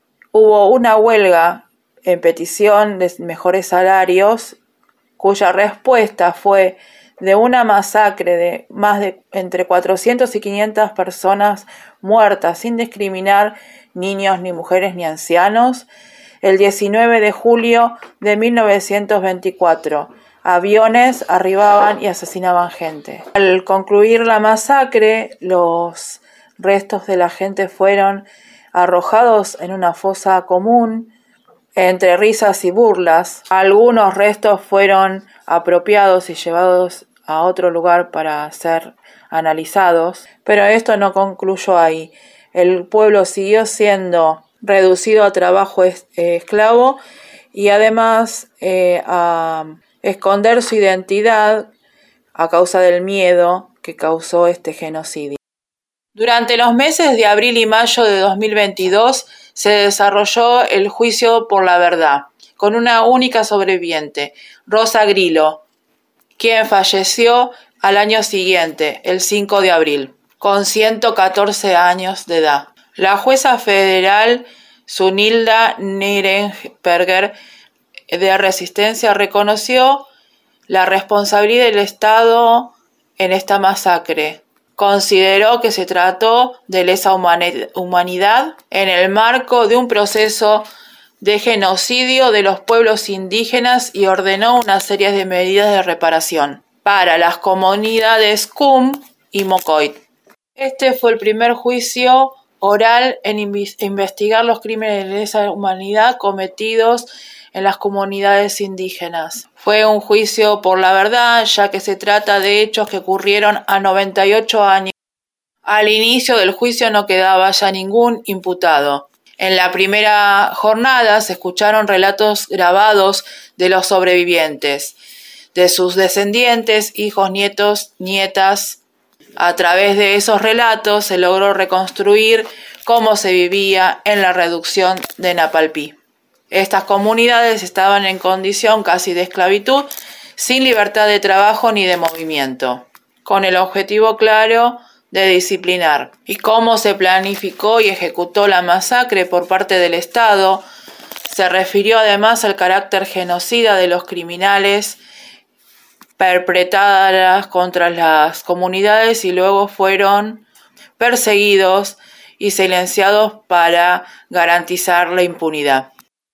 hubo una huelga en petición de mejores salarios, cuya respuesta fue de una masacre de más de entre cuatrocientas y quinientas personas muertas, sin discriminar niños, ni mujeres, ni ancianos, el diecinueve de julio de mil novecientos veinticuatro. Aviones arribaban y asesinaban gente. Al concluir la masacre, los restos de la gente fueron arrojados en una fosa común. Entre risas y burlas, algunos restos fueron apropiados y llevados a otro lugar para ser analizados, pero esto no concluyó ahí. El pueblo siguió siendo reducido a trabajo es, eh, esclavo y además eh, a esconder su identidad a causa del miedo que causó este genocidio. Durante los meses de abril y mayo de dos mil veintidós se desarrolló el juicio por la verdad, con una única sobreviviente, Rosa Grillo, quien falleció al año siguiente, el cinco de abril, con ciento catorce años de edad. La jueza federal Zunilda Nirenberger de Resistencia reconoció la responsabilidad del Estado en esta masacre. Consideró que se trató de lesa humanidad en el marco de un proceso de genocidio de los pueblos indígenas y ordenó una serie de medidas de reparación para las comunidades Com y Mocoit. Este fue el primer juicio oral en investigar los crímenes de lesa humanidad cometidos en las comunidades indígenas. Fue un juicio por la verdad, ya que se trata de hechos que ocurrieron a noventa y ocho años. Al inicio del juicio no quedaba ya ningún imputado. En la primera jornada se escucharon relatos grabados de los sobrevivientes, de sus descendientes, hijos, nietos, nietas. A través de esos relatos se logró reconstruir cómo se vivía en la reducción de Napalpí. Estas comunidades estaban en condición casi de esclavitud, sin libertad de trabajo ni de movimiento, con el objetivo claro de disciplinar. Y cómo se planificó y ejecutó la masacre por parte del Estado. Se refirió además al carácter genocida de los criminales perpetradas contra las comunidades y luego fueron perseguidos y silenciados para garantizar la impunidad.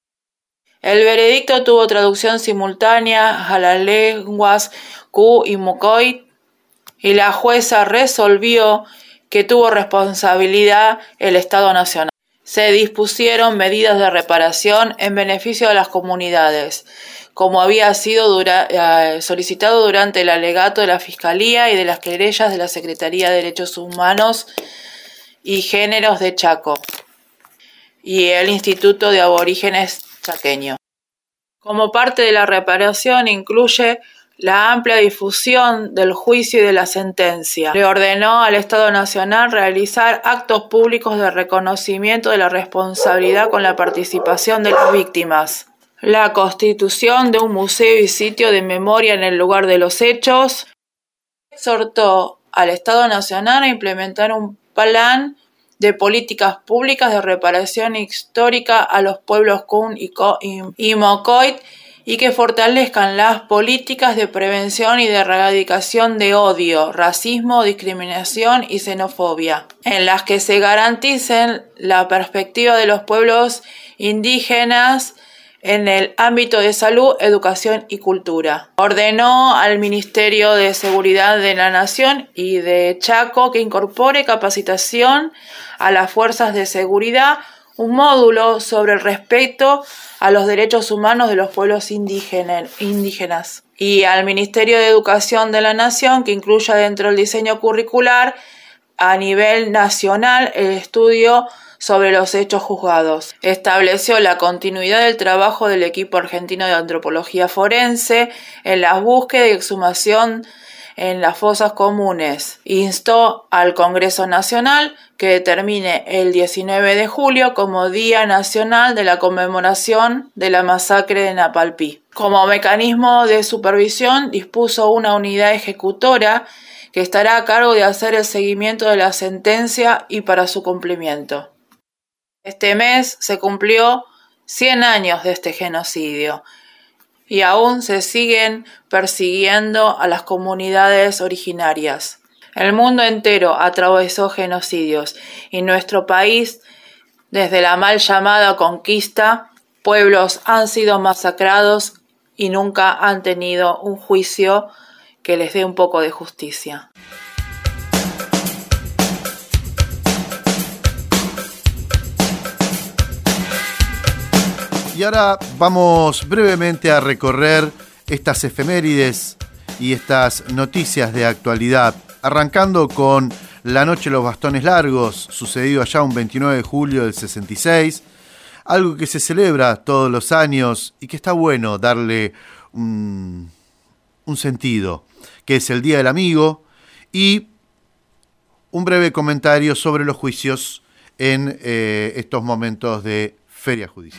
El veredicto tuvo traducción simultánea a las lenguas Ku y Mocoit y la jueza resolvió que tuvo responsabilidad el Estado Nacional. Se dispusieron medidas de reparación en beneficio de las comunidades, como había sido dura, eh, solicitado durante el alegato de la Fiscalía y de las querellas de la Secretaría de Derechos Humanos y Géneros de Chaco y el Instituto de Aborígenes Chaqueño. Como parte de la reparación incluye la amplia difusión del juicio y de la sentencia. Le ordenó al Estado Nacional realizar actos públicos de reconocimiento de la responsabilidad con la participación de las víctimas. La constitución de un museo y sitio de memoria en el lugar de los hechos. Exhortó al Estado Nacional a implementar un plan de políticas públicas de reparación histórica a los pueblos Kun y Mocoit y que fortalezcan las políticas de prevención y de erradicación de odio, racismo, discriminación y xenofobia, en las que se garanticen la perspectiva de los pueblos indígenas en el ámbito de salud, educación y cultura. Ordenó al Ministerio de Seguridad de la Nación y de Chaco que incorpore capacitación a las fuerzas de seguridad, un módulo sobre el respeto a los derechos humanos de los pueblos indígenas, y al Ministerio de Educación de la Nación que incluya dentro del diseño curricular a nivel nacional el estudio sobre los hechos juzgados. Estableció la continuidad del trabajo del equipo argentino de antropología forense en la búsqueda y exhumación en las fosas comunes. Instó al Congreso Nacional que determine el diecinueve de julio como Día Nacional de la Conmemoración de la Masacre de Napalpí. Como mecanismo de supervisión dispuso una unidad ejecutora que estará a cargo de hacer el seguimiento de la sentencia y para su cumplimiento. Este mes se cumplió cien años de este genocidio y aún se siguen persiguiendo a las comunidades originarias. El mundo entero atravesó genocidios y nuestro país, desde la mal llamada conquista, pueblos han sido masacrados y nunca han tenido un juicio que les dé un poco de justicia. Y ahora vamos brevemente a recorrer estas efemérides y estas noticias de actualidad, arrancando con la Noche de los Bastones Largos, sucedido allá un veintinueve de julio del sesenta y seis, algo que se celebra todos los años y que está bueno darle un, un sentido, que es el Día del Amigo, y un breve comentario sobre los juicios en eh, estos momentos de feria judicial.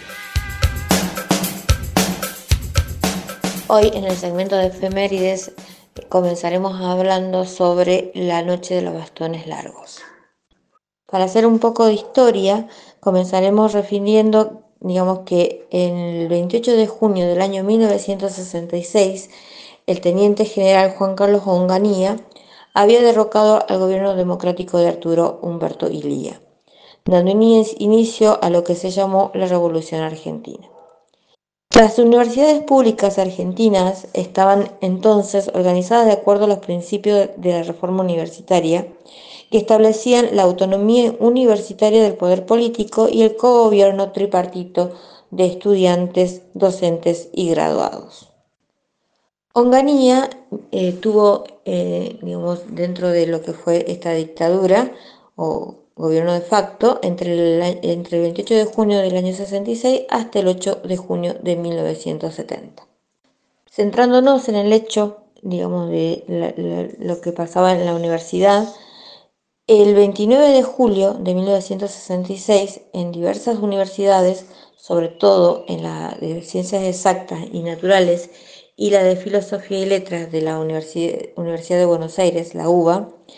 Hoy en el segmento de efemérides comenzaremos hablando sobre la Noche de los Bastones Largos. Para hacer un poco de historia, comenzaremos refiriendo, digamos que en el veintiocho de junio del año mil novecientos sesenta y seis, el teniente general Juan Carlos Onganía había derrocado al gobierno democrático de Arturo Umberto Illia, dando inicio a lo que se llamó la Revolución Argentina. Las universidades públicas argentinas estaban entonces organizadas de acuerdo a los principios de la reforma universitaria, que establecían la autonomía universitaria del poder político y el cogobierno tripartito de estudiantes, docentes y graduados. Onganía eh, tuvo, eh, digamos, dentro de lo que fue esta dictadura o gobierno de facto entre el, entre el veintiocho de junio del año sesenta y seis hasta el ocho de junio de mil novecientos setenta. Centrándonos en el hecho, digamos, de la, la, lo que pasaba en la universidad, el veintinueve de julio de mil novecientos sesenta y seis, en diversas universidades, sobre todo en la de Ciencias Exactas y Naturales y la de Filosofía y Letras de la Universidad, Universidad de Buenos Aires, la U B A,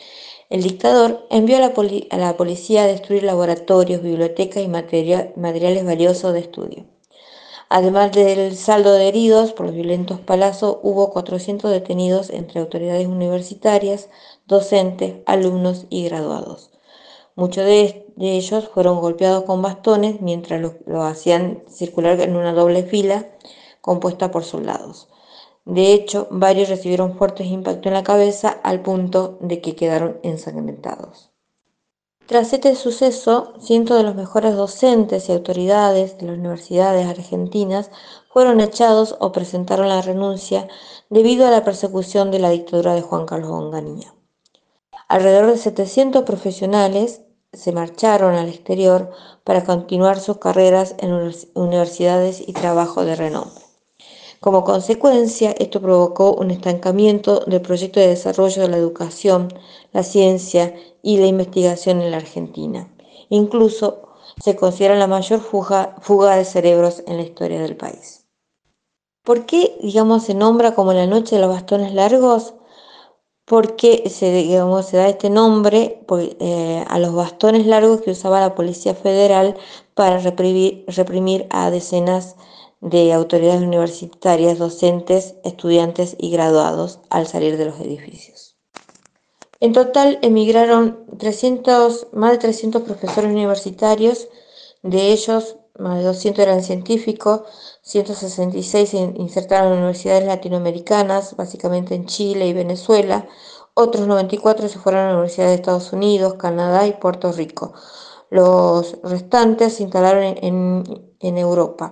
El dictador envió a la, poli- a la policía a destruir laboratorios, bibliotecas y materia- materiales valiosos de estudio. Además del saldo de heridos por los violentos palazos, hubo cuatrocientos detenidos entre autoridades universitarias, docentes, alumnos y graduados. Muchos de, de ellos fueron golpeados con bastones mientras lo, lo hacían circular en una doble fila compuesta por soldados. De hecho, varios recibieron fuertes impactos en la cabeza al punto de que quedaron ensangrentados. Tras este suceso, cientos de los mejores docentes y autoridades de las universidades argentinas fueron echados o presentaron la renuncia debido a la persecución de la dictadura de Juan Carlos Onganía. Alrededor de setecientos profesionales se marcharon al exterior para continuar sus carreras en universidades y trabajo de renombre. Como consecuencia, esto provocó un estancamiento del proyecto de desarrollo de la educación, la ciencia y la investigación en la Argentina. Incluso se considera la mayor fuga, fuga de cerebros en la historia del país. ¿Por qué, digamos, se nombra como la noche de los bastones largos? Porque se, digamos, se da este nombre por, eh, a los bastones largos que usaba la Policía Federal para reprimir, reprimir a decenas de autoridades universitarias, docentes, estudiantes y graduados al salir de los edificios. En total emigraron trescientos, más de trescientos profesores universitarios, de ellos más de doscientos eran científicos, ciento sesenta y seis se insertaron en universidades latinoamericanas, básicamente en Chile y Venezuela, otros noventa y cuatro se fueron a la Universidad de Estados Unidos, Canadá y Puerto Rico. Los restantes se instalaron en, en, en Europa.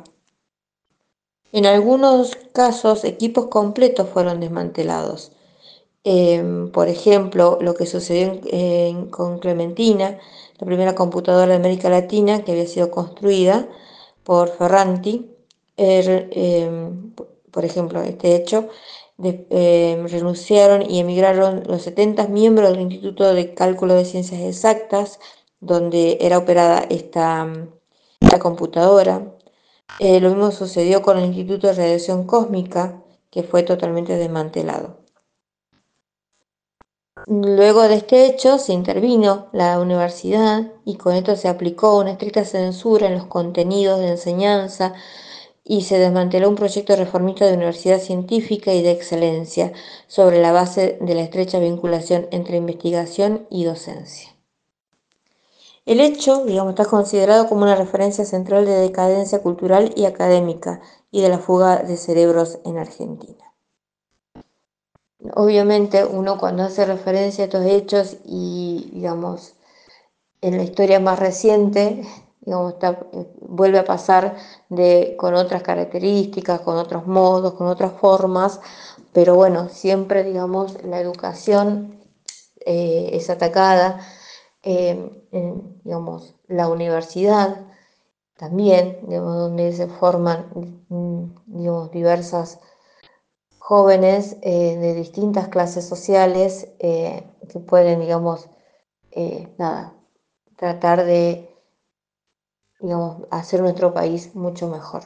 En algunos casos, equipos completos fueron desmantelados. Eh, por ejemplo, lo que sucedió en, en, con Clementina, la primera computadora de América Latina que había sido construida por Ferranti. Eh, eh, por ejemplo, este hecho, de, eh, renunciaron y emigraron los setenta miembros del Instituto de Cálculo de Ciencias Exactas, donde era operada esta, esta computadora. Eh, lo mismo sucedió con el Instituto de Radiación Cósmica, que fue totalmente desmantelado. Luego de este hecho se intervino la universidad y con esto se aplicó una estricta censura en los contenidos de enseñanza y se desmanteló un proyecto reformista de universidad científica y de excelencia sobre la base de la estrecha vinculación entre investigación y docencia. El hecho, digamos, está considerado como una referencia central de decadencia cultural y académica y de la fuga de cerebros en Argentina. Obviamente, uno cuando hace referencia a estos hechos y, digamos, en la historia más reciente, digamos, está, vuelve a pasar de, con otras características, con otros modos, con otras formas, pero bueno, siempre, digamos, la educación eh, es atacada. Eh, en, digamos, la universidad también, digamos, donde se forman, digamos, diversas jóvenes eh, de distintas clases sociales eh, que pueden, digamos, eh, nada, tratar de, digamos, hacer nuestro país mucho mejor.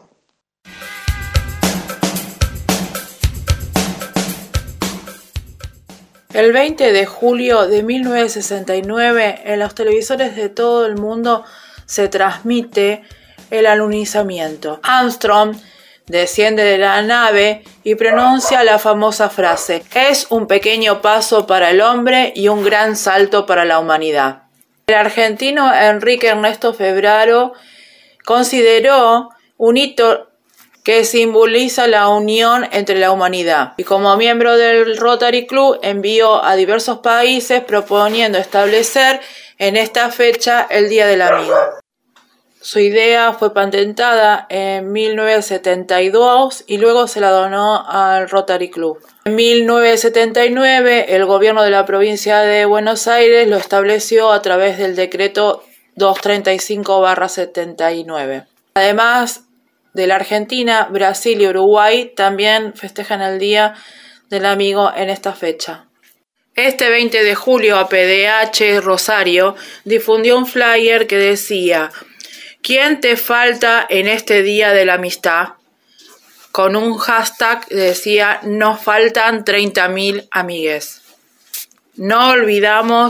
El veinte de julio de mil novecientos sesenta y nueve, en los televisores de todo el mundo se transmite el alunizamiento. Armstrong desciende de la nave y pronuncia la famosa frase: "Es un pequeño paso para el hombre y un gran salto para la humanidad". El argentino Enrique Ernesto Febraro consideró un hito que simboliza la unión entre la humanidad, y como miembro del Rotary Club envió a diversos países proponiendo establecer en esta fecha el Día del Amigo. Su idea fue patentada en mil novecientos setenta y dos y luego se la donó al Rotary Club. En mil novecientos setenta y nueve el gobierno de la provincia de Buenos Aires lo estableció a través del decreto doscientos treinta y cinco barra setenta y nueve. Además de la Argentina, Brasil y Uruguay también festejan el Día del Amigo en esta fecha. Este veinte de julio A P D H Rosario difundió un flyer que decía: ¿quién te falta en este Día de la Amistad? Con un hashtag que decía: nos faltan treinta mil amigues. No olvidamos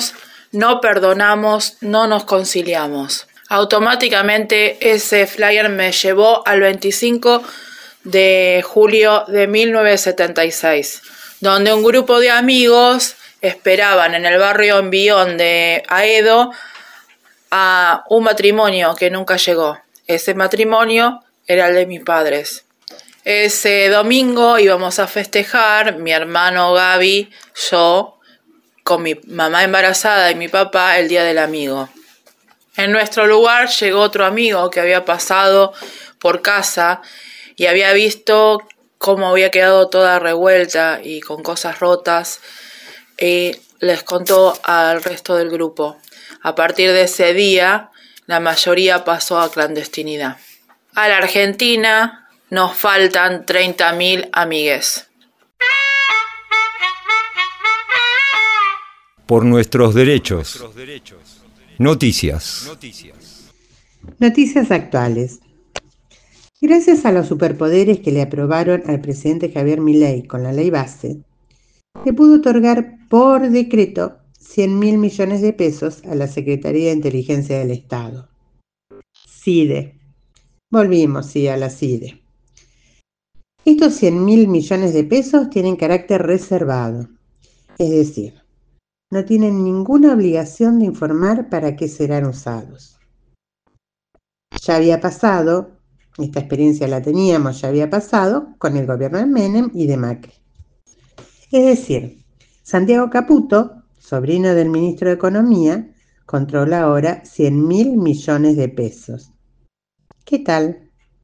no perdonamos, no nos conciliamos. Automáticamente ese flyer me llevó al veinticinco de julio de mil novecientos setenta y seis, donde un grupo de amigos esperaban en el barrio Envión de Aedo a un matrimonio que nunca llegó. Ese matrimonio era el de mis padres. Ese domingo íbamos a festejar, mi hermano Gaby, yo, con mi mamá embarazada y mi papá, el día del amigo. En nuestro lugar llegó otro amigo que había pasado por casa y había visto cómo había quedado toda revuelta y con cosas rotas, y les contó al resto del grupo. A partir de ese día, la mayoría pasó a clandestinidad. A la Argentina nos faltan treinta mil amigues. Por nuestros derechos. Noticias. Noticias actuales. Gracias a los superpoderes que le aprobaron al presidente Javier Milei con la ley base, le pudo otorgar por decreto cien mil millones de pesos a la Secretaría de Inteligencia del Estado. CIDE. Volvimos, sí, a la CIDE. Estos cien mil millones de pesos tienen carácter reservado, es decir, no tienen ninguna obligación de informar para qué serán usados. Ya había pasado, esta experiencia la teníamos, ya había pasado con el gobierno de Menem y de Macri. Es decir, Santiago Caputo, sobrino del ministro de Economía, controla ahora cien mil millones de pesos. ¿Qué tal?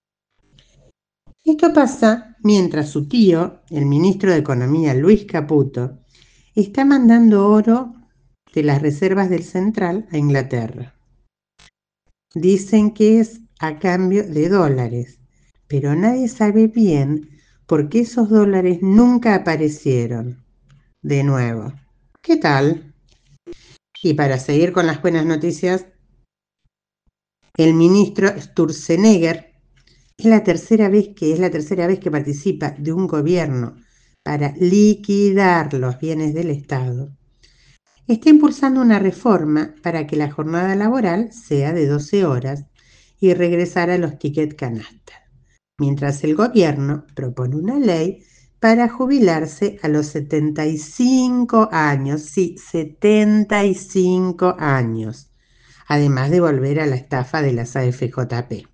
Esto pasa mientras su tío, el ministro de Economía Luis Caputo, está mandando oro de las reservas del Central a Inglaterra. Dicen que es a cambio de dólares, pero nadie sabe bien por qué esos dólares nunca aparecieron. De nuevo, ¿qué tal? Y para seguir con las buenas noticias, el ministro Sturzenegger es la tercera vez que es la tercera vez que participa de un gobierno para liquidar los bienes del Estado. Está impulsando una reforma para que la jornada laboral sea de doce horas y regresar a los tickets canasta, mientras el gobierno propone una ley para jubilarse a los setenta y cinco años, sí, setenta y cinco años, además de volver a la estafa de las A F J P.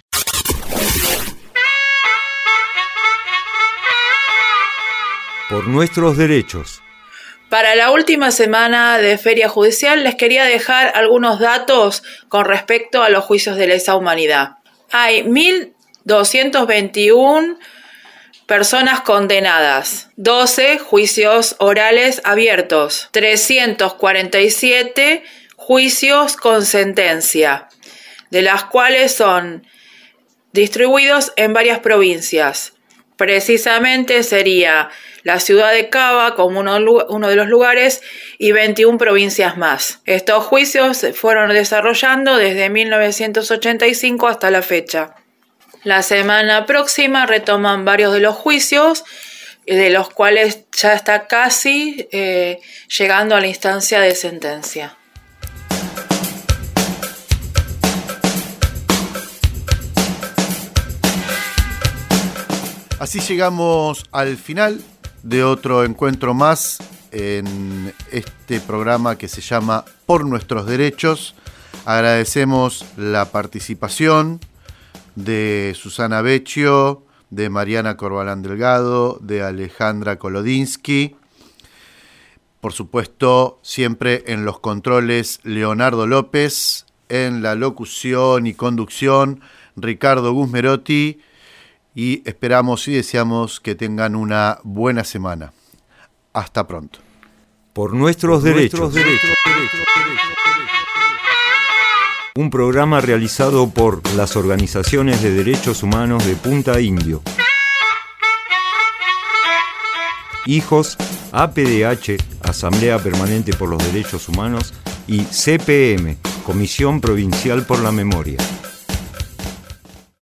Por nuestros derechos. Para la última semana de Feria Judicial les quería dejar algunos datos con respecto a los juicios de lesa humanidad. Hay mil doscientos veintiuno personas condenadas, doce juicios orales abiertos, trescientos cuarenta y siete juicios con sentencia, de las cuales son distribuidos en varias provincias. Precisamente sería la ciudad de Cava como uno, uno de los lugares y veintiuna provincias más. Estos juicios se fueron desarrollando desde mil novecientos ochenta y cinco hasta la fecha. La semana próxima retoman varios de los juicios, de los cuales ya está casi eh, llegando a la instancia de sentencia. Así llegamos al final de otro encuentro más en este programa que se llama Por Nuestros Derechos. Agradecemos la participación de Susana Vecchio, de Mariana Corbalán Delgado, de Alejandra Kolodinsky. Por supuesto, siempre en los controles Leonardo López, en la locución y conducción Ricardo Guzmerotti. Y esperamos y deseamos que tengan una buena semana. Hasta pronto. Por nuestros, Por derechos. nuestros derechos. Un programa realizado por las organizaciones de derechos humanos de Punta Indio. Hijos, A P D H, Asamblea Permanente por los Derechos Humanos, y C P M, Comisión Provincial por la Memoria.